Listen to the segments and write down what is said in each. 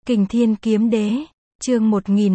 Kình Thiên Kiếm Đế, chương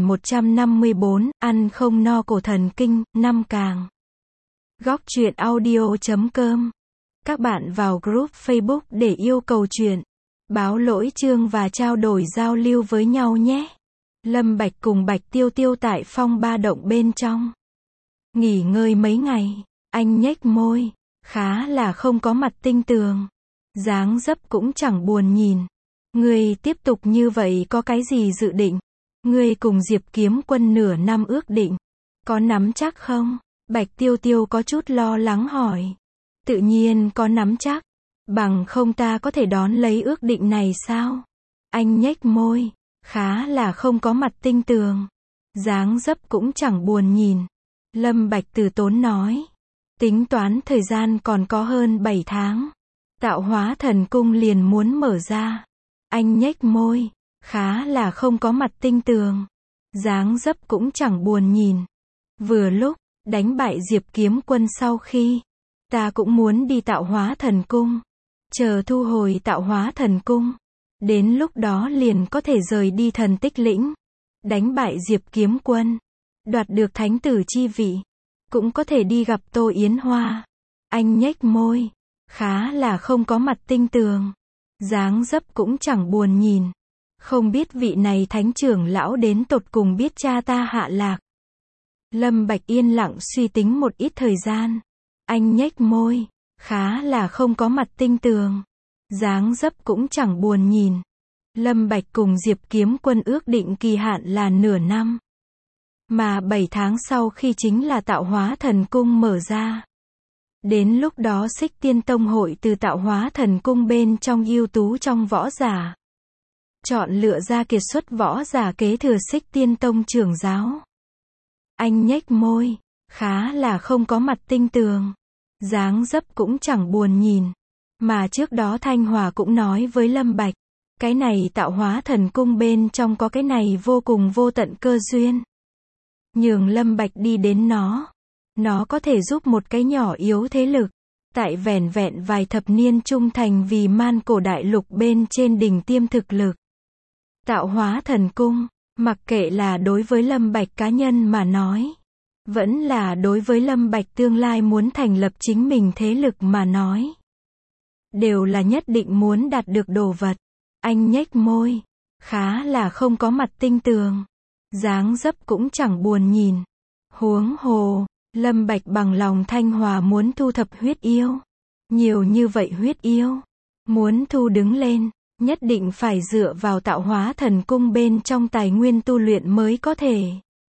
1154, ăn không no cổ thần kinh, 5 càng. Góc truyện audio.com. Các bạn vào group Facebook để yêu cầu truyện, báo lỗi chương và trao đổi giao lưu với nhau nhé. Lâm Bạch cùng Bạch Tiêu Tiêu tại phong ba động bên trong. Nghỉ ngơi mấy ngày, anh nhếch môi, khá là không có mặt tinh tường. Dáng dấp cũng chẳng buồn nhìn. Ngươi tiếp tục như vậy có cái gì dự định? Ngươi cùng Diệp Kiếm Quân nửa năm ước định, có nắm chắc không? Bạch Tiêu Tiêu có chút lo lắng hỏi. Tự nhiên có nắm chắc, bằng không ta có thể đón lấy ước định này sao? Anh nhếch môi, khá là không có mặt tinh tường. Dáng dấp cũng chẳng buồn nhìn. Lâm Bạch từ tốn nói. Tính toán thời gian còn có hơn 7 tháng. Tạo Hóa Thần Cung liền muốn mở ra. Anh nhếch môi, khá là không có mặt tinh tường. Dáng dấp cũng chẳng buồn nhìn. Vừa lúc, đánh bại Diệp Kiếm Quân sau khi, ta cũng muốn đi Tạo Hóa Thần Cung. Chờ thu hồi Tạo Hóa Thần Cung. Đến lúc đó liền có thể rời đi Thần Tích Lĩnh. Đánh bại Diệp Kiếm Quân. Đoạt được thánh tử chi vị. Cũng có thể đi gặp Tô Yến Hoa. Anh nhếch môi, khá là không có mặt tinh tường. Dáng dấp cũng chẳng buồn nhìn. Không biết vị này thánh trưởng lão đến tột cùng biết cha ta hạ lạc. Lâm Bạch yên lặng suy tính một ít thời gian. Anh nhếch môi, khá là không có mặt tinh tường. Dáng dấp cũng chẳng buồn nhìn. Lâm Bạch cùng Diệp Kiếm Quân ước định kỳ hạn là nửa năm. Mà 7 tháng sau khi chính là Tạo Hóa Thần Cung mở ra. Đến lúc đó Xích Tiên Tông hội từ Tạo Hóa Thần Cung bên trong ưu tú trong võ giả. Chọn lựa ra kiệt xuất võ giả kế thừa Xích Tiên Tông trưởng giáo. Anh nhếch môi, khá là không có mặt tinh tường. Dáng dấp cũng chẳng buồn nhìn. Mà trước đó Thanh Hòa cũng nói với Lâm Bạch. Cái này Tạo Hóa Thần Cung bên trong có cái này vô cùng vô tận cơ duyên. Nhường Lâm Bạch đi đến nó. Nó có thể giúp một cái nhỏ yếu thế lực. Tại vẻn vẹn vài thập niên trung thành vì man cổ đại lục bên trên đỉnh tiêm thực lực. Tạo Hóa Thần Cung, mặc kệ là đối với Lâm Bạch cá nhân mà nói. Vẫn là đối với Lâm Bạch tương lai muốn thành lập chính mình thế lực mà nói. Đều là nhất định muốn đạt được đồ vật. Anh nhếch môi, khá là không có mặt tinh tường. Dáng dấp cũng chẳng buồn nhìn. Huống hồ, Lâm Bạch bằng lòng Thanh Hòa muốn thu thập huyết yêu. Nhiều như vậy huyết yêu. Muốn thu đứng lên, nhất định phải dựa vào Tạo Hóa Thần Cung bên trong tài nguyên tu luyện mới có thể.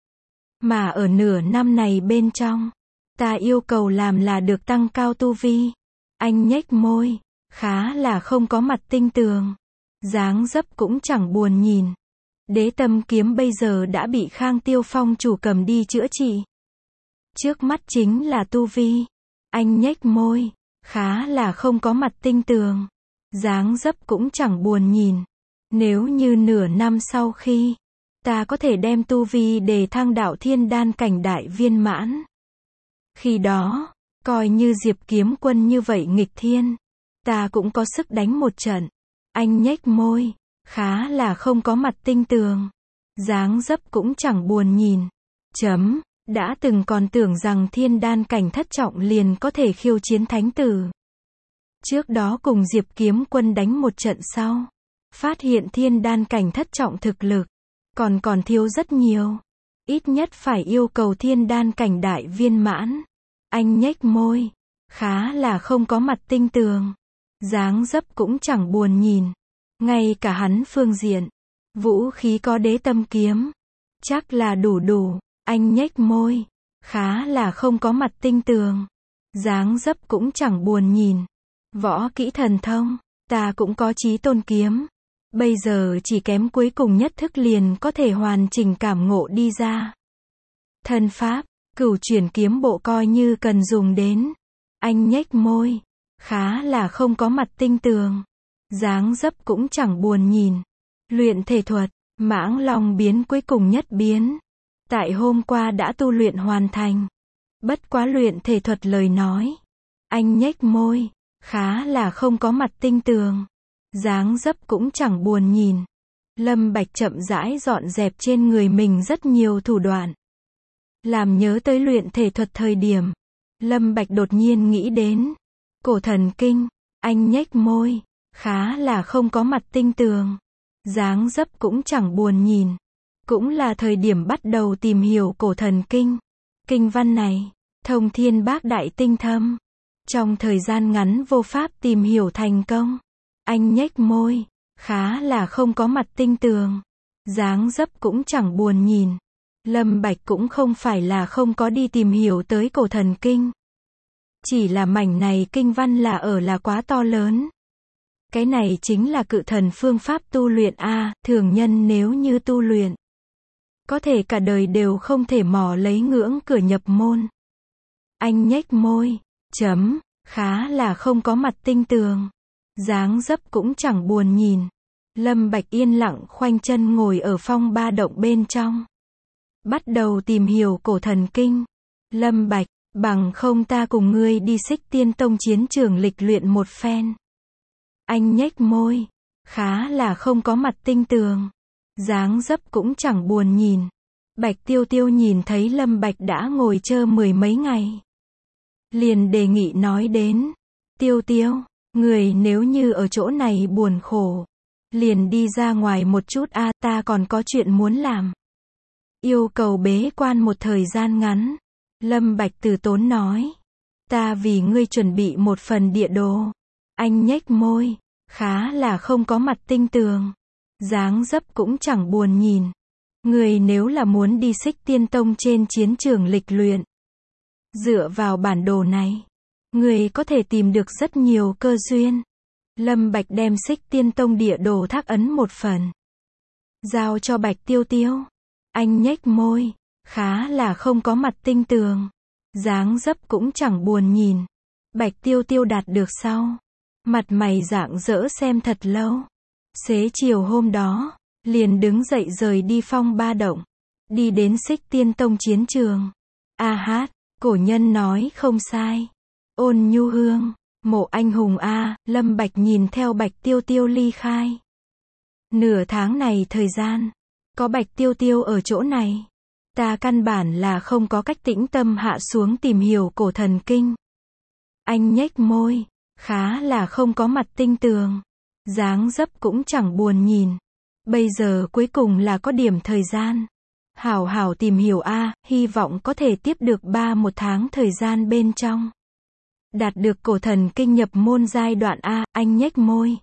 Mà ở nửa năm này bên trong, ta yêu cầu làm là được tăng cao tu vi. Anh nhếch môi, khá là không có mặt tinh tường. Dáng dấp cũng chẳng buồn nhìn. Đế Tâm Kiếm bây giờ đã bị Khang Tiêu Phong chủ cầm đi chữa trị. Trước mắt chính là tu vi. Anh nhếch môi, khá là không có mặt tinh tường. Dáng dấp cũng chẳng buồn nhìn. Nếu như nửa năm sau khi, ta có thể đem tu vi để thăng đạo thiên đan cảnh đại viên mãn. Khi đó, coi như Diệp Kiếm Quân như vậy nghịch thiên, ta cũng có sức đánh một trận. Anh nhếch môi, khá là không có mặt tinh tường. Dáng dấp cũng chẳng buồn nhìn. Đã từng còn tưởng rằng thiên đan cảnh thất trọng liền có thể khiêu chiến thánh tử. Trước đó cùng Diệp Kiếm Quân đánh một trận sau. Phát hiện thiên đan cảnh thất trọng thực lực. Còn thiếu rất nhiều. Ít nhất phải yêu cầu thiên đan cảnh đại viên mãn. Anh nhếch môi. Khá là không có mặt tinh tường. Dáng dấp cũng chẳng buồn nhìn. Ngay cả hắn phương diện. Vũ khí có Đế Tâm Kiếm. Chắc là đủ. Anh nhếch môi. Khá là không có mặt tinh tường. Dáng dấp cũng chẳng buồn nhìn. Võ kỹ thần thông. Ta cũng có Chí Tôn Kiếm. Bây giờ chỉ kém cuối cùng nhất thức liền có thể hoàn chỉnh cảm ngộ đi ra. Thân pháp, Cửu Chuyển Kiếm Bộ coi như cần dùng đến. Anh nhếch môi. Khá là không có mặt tinh tường. Dáng dấp cũng chẳng buồn nhìn. Luyện thể thuật, Mãng Long biến cuối cùng nhất biến. Tại hôm qua đã tu luyện hoàn thành. Bất quá luyện thể thuật lời nói. Anh nhếch môi. Khá là không có mặt tinh tường. Dáng dấp cũng chẳng buồn nhìn. Lâm Bạch chậm rãi dọn dẹp trên người mình rất nhiều thủ đoạn. Làm nhớ tới luyện thể thuật thời điểm. Lâm Bạch đột nhiên nghĩ đến cổ thần kinh. Anh nhếch môi. Khá là không có mặt tinh tường. Dáng dấp cũng chẳng buồn nhìn. Cũng là thời điểm bắt đầu tìm hiểu cổ thần kinh. Kinh văn này, thông thiên bác đại tinh thâm. Trong thời gian ngắn vô pháp tìm hiểu thành công. Anh nhếch môi. Khá là không có mặt tinh tường. Dáng dấp cũng chẳng buồn nhìn. Lâm Bạch cũng không phải là không có đi tìm hiểu tới cổ thần kinh. Chỉ là mảnh này kinh văn là quá to lớn. Cái này chính là cự thần phương pháp tu luyện a, thường nhân nếu như tu luyện. Có thể cả đời đều không thể mò lấy ngưỡng cửa nhập môn. Anh nhếch môi. Khá là không có mặt tinh tường. Dáng dấp cũng chẳng buồn nhìn. Lâm Bạch yên lặng khoanh chân ngồi ở phong ba động bên trong. Bắt đầu tìm hiểu cổ thần kinh. Lâm Bạch, bằng không ta cùng ngươi đi Xích Tiên Tông chiến trường lịch luyện một phen. Anh nhếch môi. Khá là không có mặt tinh tường. Dáng dấp cũng chẳng buồn nhìn. Bạch Tiêu Tiêu nhìn thấy Lâm Bạch đã ngồi chơi mười mấy ngày. Liền đề nghị nói đến. Tiêu Tiêu, người nếu như ở chỗ này buồn khổ. Liền đi ra ngoài một chút a, ta còn có chuyện muốn làm. Yêu cầu bế quan một thời gian ngắn. Lâm Bạch từ tốn nói. Ta vì ngươi chuẩn bị một phần địa đồ. Anh nhếch môi. Khá là không có mặt tinh tường. Dáng dấp cũng chẳng buồn nhìn. Người nếu là muốn đi Xích Tiên Tông trên chiến trường lịch luyện. Dựa vào bản đồ này. Người có thể tìm được rất nhiều cơ duyên. Lâm Bạch đem Xích Tiên Tông địa đồ thác ấn một phần. Giao cho Bạch Tiêu Tiêu. Anh nhếch môi. Khá là không có mặt tinh tường. Dáng dấp cũng chẳng buồn nhìn. Bạch Tiêu Tiêu đạt được sau. Mặt mày rạng rỡ xem thật lâu. Xế chiều hôm đó, liền đứng dậy rời đi phong ba động. Đi đến Xích Tiên Tông chiến trường. A hát, cổ nhân nói không sai. Ôn nhu hương, mộ anh hùng a, Lâm Bạch nhìn theo Bạch Tiêu Tiêu ly khai. Nửa tháng này thời gian, có Bạch Tiêu Tiêu ở chỗ này. Ta căn bản là không có cách tĩnh tâm hạ xuống tìm hiểu cổ thần kinh. Anh nhếch môi. Khá là không có mặt tinh tường. Dáng dấp cũng chẳng buồn nhìn. Bây giờ cuối cùng là có điểm thời gian. Hảo hảo tìm hiểu a, hy vọng có thể tiếp được 1 tháng thời gian bên trong. Đạt được cổ thần kinh nhập môn giai đoạn a, anh nhếch môi.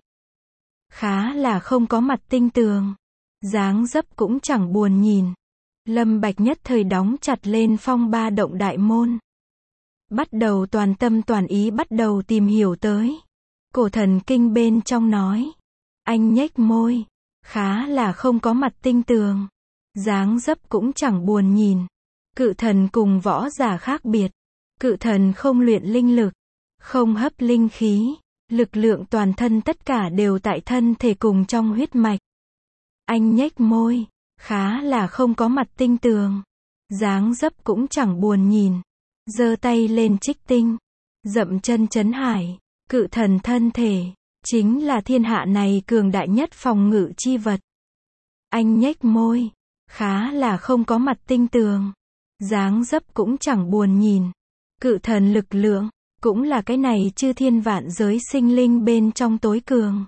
Khá là không có mặt tinh tường. Dáng dấp cũng chẳng buồn nhìn. Lâm Bạch nhất thời đóng chặt lên phong ba động đại môn. Bắt đầu toàn tâm toàn ý bắt đầu tìm hiểu tới. Cổ thần kinh bên trong nói. Anh nhếch môi. Khá là không có mặt tinh tường. Dáng dấp cũng chẳng buồn nhìn. Cự thần cùng võ giả khác biệt. Cự thần không luyện linh lực. Không hấp linh khí. Lực lượng toàn thân tất cả đều tại thân thể cùng trong huyết mạch. Anh nhếch môi. Khá là không có mặt tinh tường. Dáng dấp cũng chẳng buồn nhìn. Giơ tay lên trích tinh. Dậm chân chấn hải. Cự thần thân thể. Chính là thiên hạ này cường đại nhất phòng ngự chi vật. Anh nhếch môi. Khá là không có mặt tinh tường. Dáng dấp cũng chẳng buồn nhìn. Cự thần lực lượng. Cũng là cái này chư thiên vạn giới sinh linh bên trong tối cường.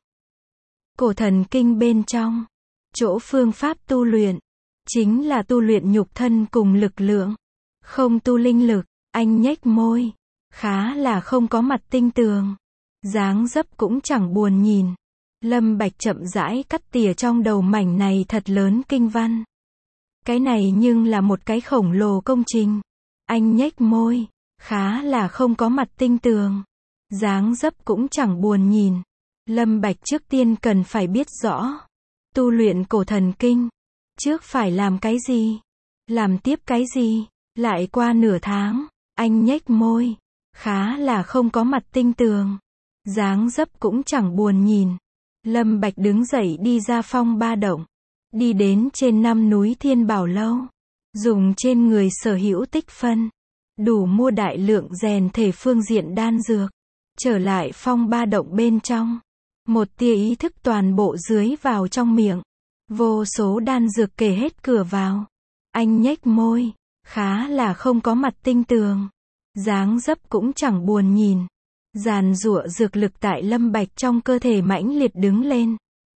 Cổ thần kinh bên trong. Chỗ phương pháp tu luyện. Chính là tu luyện nhục thân cùng lực lượng. Không tu linh lực. Anh nhếch môi. Khá là không có mặt tinh tường. Dáng dấp cũng chẳng buồn nhìn. Lâm Bạch chậm rãi cắt tỉa trong đầu mảnh này thật lớn kinh văn. Cái này nhưng là một cái khổng lồ công trình. Anh nhếch môi. Khá là không có mặt tinh tường. Dáng dấp cũng chẳng buồn nhìn. Lâm Bạch trước tiên cần phải biết rõ. Tu luyện cổ thần kinh. Trước phải làm cái gì? Làm tiếp cái gì? Lại qua nửa tháng. Anh nhếch môi. Khá là không có mặt tinh tường. Dáng dấp cũng chẳng buồn nhìn. Lâm Bạch đứng dậy đi ra phong ba động. Đi đến trên 5 núi Thiên Bảo Lâu. Dùng trên người sở hữu tích phân. Đủ mua đại lượng rèn thể phương diện đan dược. Trở lại phong ba động bên trong. Một tia ý thức toàn bộ dưới vào trong miệng. Vô số đan dược kề hết cửa vào. Anh nhếch môi, khá là không có mặt tinh tường. Dáng dấp cũng chẳng buồn nhìn. Giàn giụa dược lực tại Lâm Bạch trong cơ thể mãnh liệt đứng lên.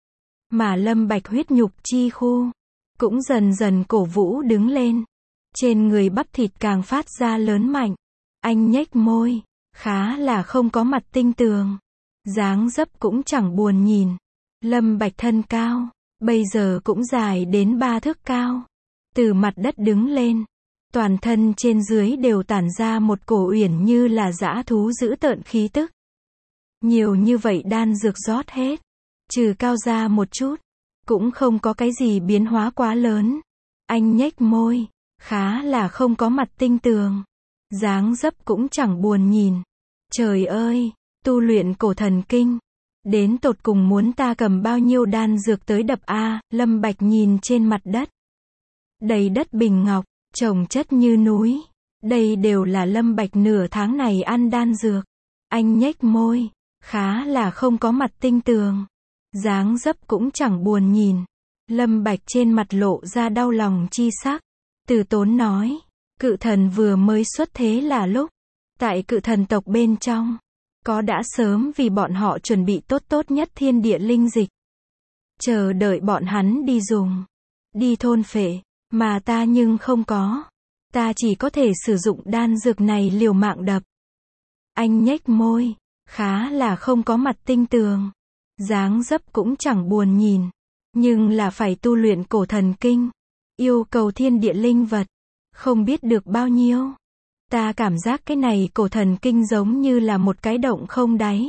Mà Lâm Bạch huyết nhục chi khu cũng dần dần cổ vũ đứng lên. Trên người bắp thịt càng phát ra lớn mạnh. Anh nhếch môi, khá là không có mặt tinh tường. Dáng dấp cũng chẳng buồn nhìn. Lâm Bạch thân cao, bây giờ cũng dài đến 3 thước cao. Từ mặt đất đứng lên, toàn thân trên dưới đều tản ra một cổ uyển như là dã thú dữ tợn khí tức. Nhiều như vậy đan dược rót hết, trừ cao ra một chút, cũng không có cái gì biến hóa quá lớn. Anh nhếch môi, khá là không có mặt tinh tường. Dáng dấp cũng chẳng buồn nhìn. Trời ơi, tu luyện cổ thần kinh. Đến tột cùng muốn ta cầm bao nhiêu đan dược tới đập a? Lâm Bạch nhìn trên mặt đất. Đầy đất bình ngọc, chồng chất như núi. Đây đều là Lâm Bạch nửa tháng này ăn đan dược. Anh nhếch môi, khá là không có mặt tinh tường. Dáng dấp cũng chẳng buồn nhìn. Lâm Bạch trên mặt lộ ra đau lòng chi sắc. Từ Tốn nói, cự thần vừa mới xuất thế là lúc, tại cự thần tộc bên trong, có đã sớm vì bọn họ chuẩn bị tốt nhất thiên địa linh dịch. Chờ đợi bọn hắn đi dùng, đi thôn phệ, mà ta nhưng không có. Ta chỉ có thể sử dụng đan dược này liều mạng đập. Anh nhếch môi, khá là không có mặt tinh tường. Dáng dấp cũng chẳng buồn nhìn. Nhưng là phải tu luyện cổ thần kinh. Yêu cầu thiên địa linh vật. Không biết được bao nhiêu. Ta cảm giác cái này cổ thần kinh giống như là một cái động không đáy.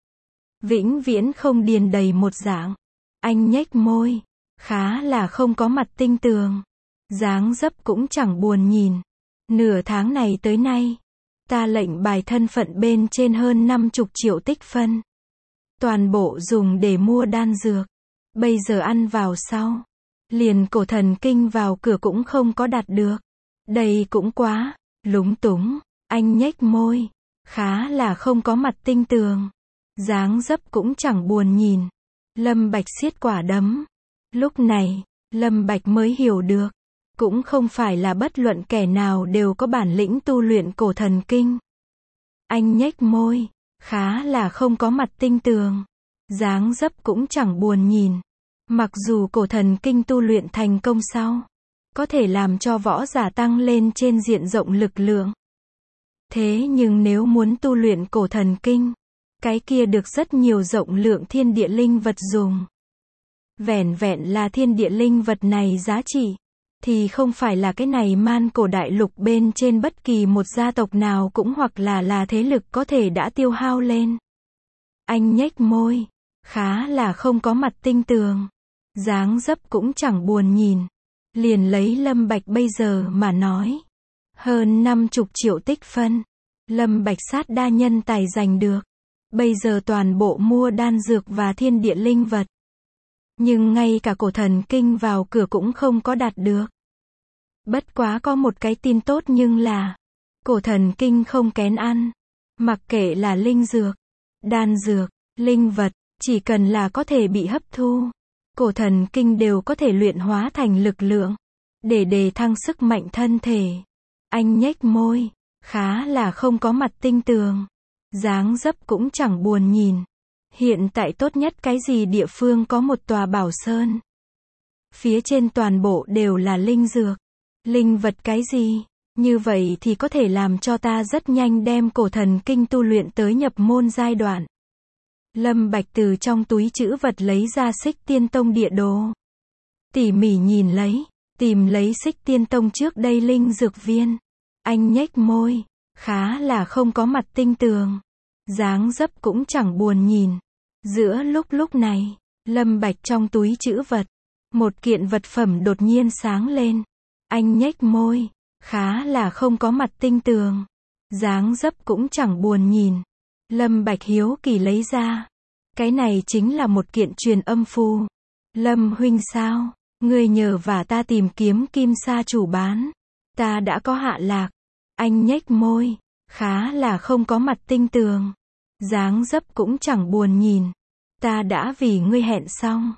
Vĩnh viễn không điền đầy một dạng. Anh nhếch môi, khá là không có mặt tinh tường. Dáng dấp cũng chẳng buồn nhìn. Nửa tháng này tới nay, ta lệnh bài thân phận bên trên hơn 50 triệu tích phân. Toàn bộ dùng để mua đan dược. Bây giờ ăn vào sau, liền cổ thần kinh vào cửa cũng không có đạt được. Đây cũng quá lúng túng. Anh nhếch môi, khá là không có mặt tinh tường. Dáng dấp cũng chẳng buồn nhìn. Lâm Bạch siết quả đấm. Lúc này, Lâm Bạch mới hiểu được, cũng không phải là bất luận kẻ nào đều có bản lĩnh tu luyện cổ thần kinh. Anh nhếch môi, khá là không có mặt tinh tường. Dáng dấp cũng chẳng buồn nhìn. Mặc dù cổ thần kinh tu luyện thành công sau, có thể làm cho võ giả tăng lên trên diện rộng lực lượng. Thế nhưng nếu muốn tu luyện cổ thần kinh, cái kia được rất nhiều rộng lượng thiên địa linh vật dùng. Vẻn vẹn là thiên địa linh vật này giá trị, thì không phải là cái này man cổ đại lục bên trên bất kỳ một gia tộc nào cũng hoặc là thế lực có thể đã tiêu hao lên. Anh nhếch môi, khá là không có mặt tinh tường. Dáng dấp cũng chẳng buồn nhìn. Liền lấy Lâm Bạch bây giờ mà nói. Hơn 50 triệu tích phân. Lâm Bạch sát đa nhân tài giành được. Bây giờ toàn bộ mua đan dược và thiên địa linh vật. Nhưng ngay cả cổ thần kinh vào cửa cũng không có đạt được. Bất quá có một cái tin tốt nhưng là cổ thần kinh không kén ăn. Mặc kệ là linh dược, đan dược, linh vật, chỉ cần là có thể bị hấp thu, cổ thần kinh đều có thể luyện hóa thành lực lượng, để đề thăng sức mạnh thân thể. Anh nhếch môi, khá là không có mặt tinh tường. Dáng dấp cũng chẳng buồn nhìn. Hiện tại tốt nhất cái gì địa phương có một tòa bảo sơn. Phía trên toàn bộ đều là linh dược, linh vật cái gì. Như vậy thì có thể làm cho ta rất nhanh đem cổ thần kinh tu luyện tới nhập môn giai đoạn. Lâm Bạch từ trong túi trữ vật lấy ra Xích Tiên Tông địa đồ. Tỉ mỉ nhìn lấy, tìm lấy Xích Tiên Tông trước đây linh dược viên. Anh nhếch môi, khá là không có mặt tinh tường. Dáng dấp cũng chẳng buồn nhìn. Giữa lúc này, Lâm Bạch trong túi trữ vật, một kiện vật phẩm đột nhiên sáng lên. Anh nhếch môi, khá là không có mặt tinh tường. Dáng dấp cũng chẳng buồn nhìn. Lâm Bạch hiếu kỳ lấy ra. Cái này chính là một kiện truyền âm phù. Lâm huynh sao? Ngươi nhờ và ta tìm kiếm kim sa chủ bán. Ta đã có hạ lạc. Anh nhếch môi, khá là không có mặt tinh tường. Dáng dấp cũng chẳng buồn nhìn. Ta đã vì ngươi hẹn xong.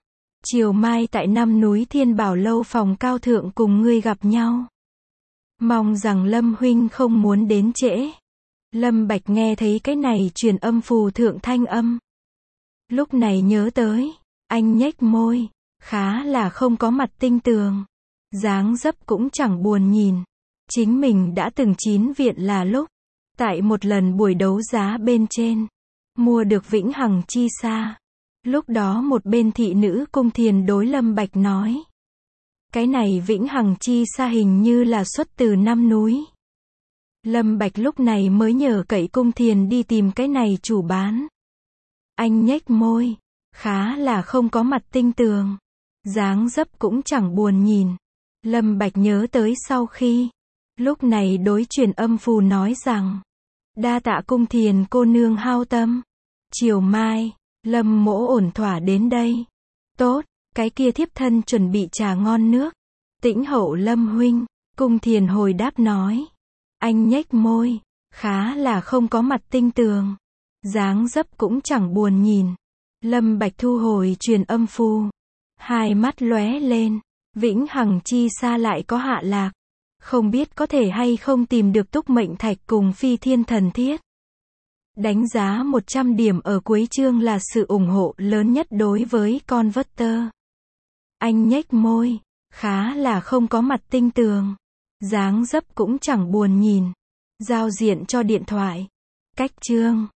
Chiều mai tại Năm Núi Thiên Bảo Lâu phòng cao thượng cùng ngươi gặp nhau. Mong rằng Lâm huynh không muốn đến trễ. Lâm Bạch nghe thấy cái này truyền âm phù thượng thanh âm. Lúc này nhớ tới, anh nhếch môi, khá là không có mặt tinh tường. Dáng dấp cũng chẳng buồn nhìn. Chính mình đã từng chín viện là lúc, tại một lần buổi đấu giá bên trên, mua được Vĩnh Hằng Chi Sa. Lúc đó một bên thị nữ cung thiền đối Lâm Bạch nói. Cái này Vĩnh Hằng Chi Sa hình như là xuất từ Năm Núi. Lâm Bạch lúc này mới nhờ cậy cung thiền đi tìm cái này chủ bán. Anh nhếch môi, khá là không có mặt tinh tường. Dáng dấp cũng chẳng buồn nhìn. Lâm Bạch nhớ tới sau khi, lúc này đối truyền âm phù nói rằng, đa tạ cung thiền cô nương hao tâm. Chiều mai, Lâm mỗ ổn thỏa đến đây. Tốt, cái kia thiếp thân chuẩn bị trà ngon nước. Tĩnh hậu Lâm huynh, cung thiền hồi đáp nói. Anh nhếch môi, khá là không có mặt tinh tường. Dáng dấp cũng chẳng buồn nhìn. Lâm Bạch thu hồi truyền âm phù. Hai mắt lóe lên. Vĩnh Hằng Chi Sa lại có hạ lạc. Không biết có thể hay không tìm được túc mệnh thạch cùng phi thiên thần thiết. Đánh giá 100 điểm ở cuối chương là sự ủng hộ lớn nhất đối với con Converter. Anh nhếch môi, khá là không có mặt tinh tường. Dáng dấp cũng chẳng buồn nhìn. Giao diện cho điện thoại. Cách chương